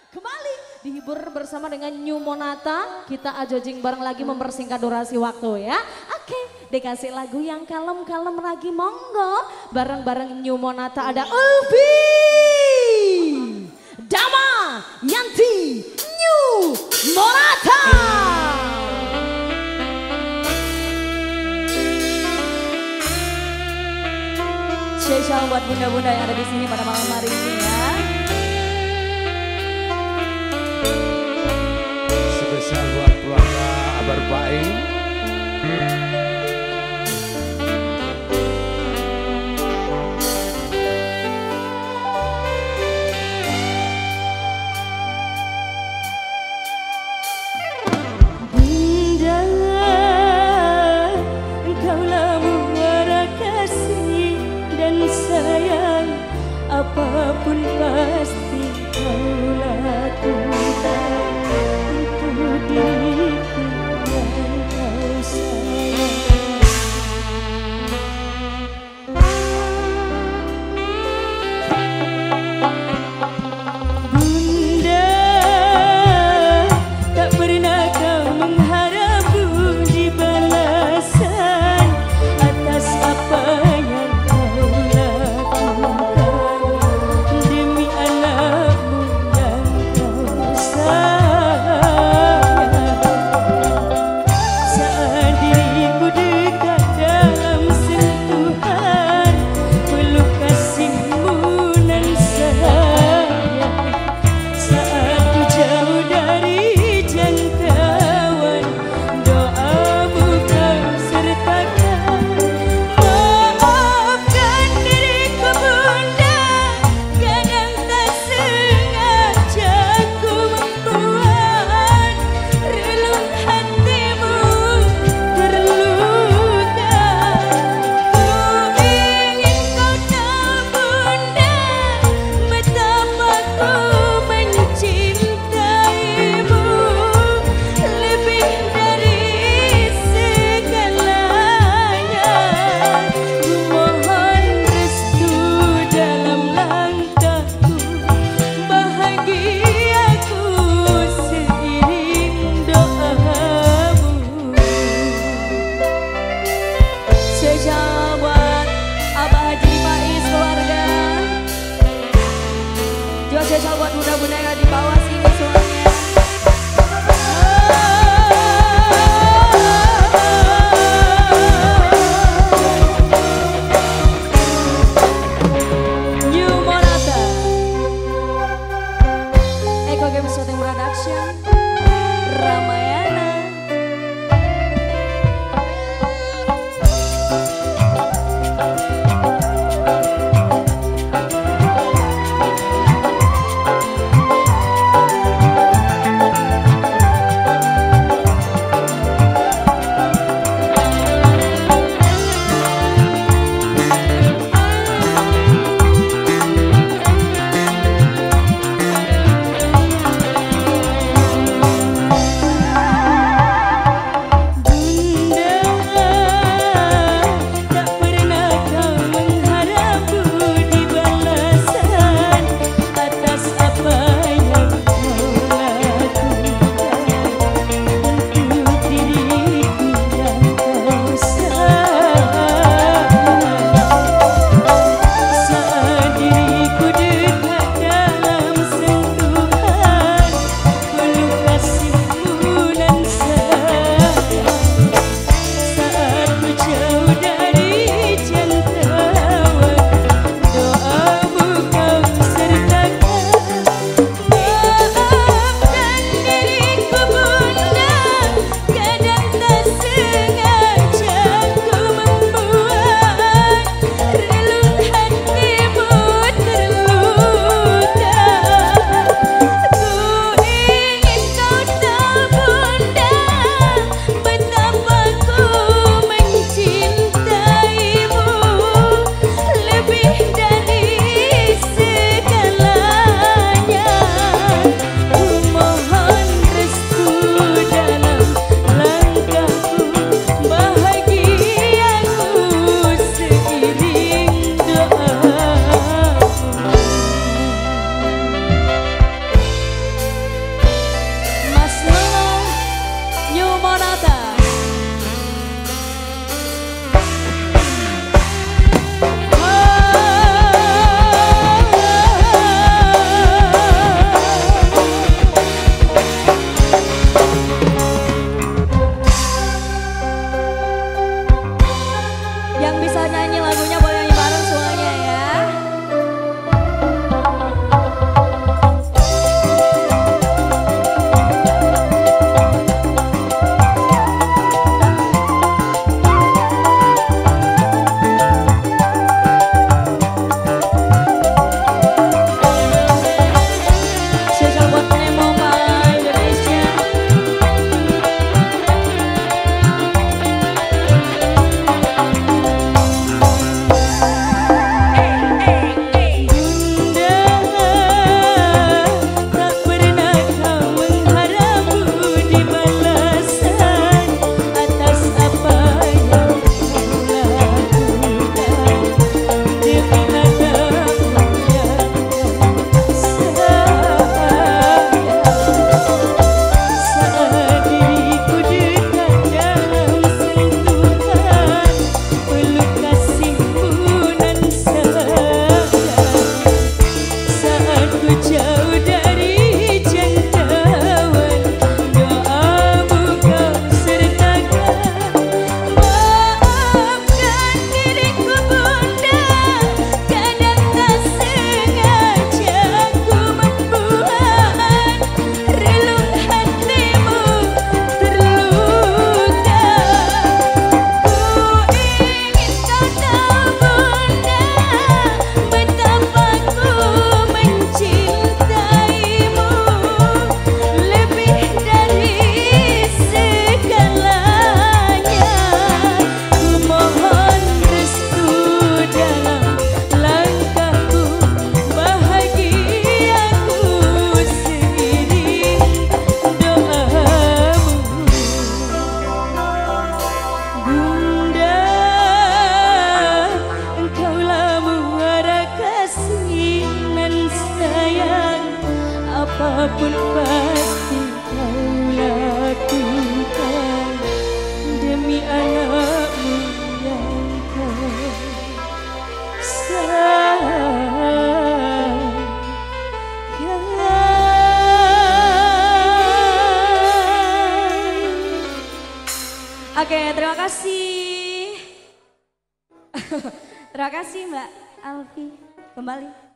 Kembali dihibur bersama dengan New Monata. Kita ajojing bareng lagi mempersingkat durasi waktu ya. Oke, dikasih lagu yang kalem-kalem lagi monggo. Bareng-bareng New Monata ada Ulfi, Dama, Yanti, New Monata. Spesial buat bunda-bunda yang ada di sini pada malam hari ini ya. Spesial buat keluarga Abar Baik. Bunda, engkaulah muara kasih dan sayang, apapun pasti kau lakukan untuk diriku yang kau sayang. Bunda, tak pernah kau mengharap budi balasan atas apa yang kau lakukan demi anakmu yang kau sayang. Saat diriku dekat dalam sentuhan peluk kasihmu nan sayang, saat ku jauh dari jangkauan doamu kau sertakan. Maafkan diriku Bunda, kadang tak sengaja ku membuat relung hatimu terluka. Ku ingin kau tahu Bunda, betapa ku mencintaimu lebih dari segalanya. Ku mohon restu dalam langkahku, bahagiaku seiring doamu. Spesial buat Abah Haji Faiz keluarga. Juga spesial buat bunda-bunda yang ada di bawah sini semuanya. New Monata, Eko Games Shooting Production, Ramayana. apapun pasti kau lakukan demi anakmu yang kau sayang. Oke, terima kasih. Terima kasih Mbak Alfi. Kembali.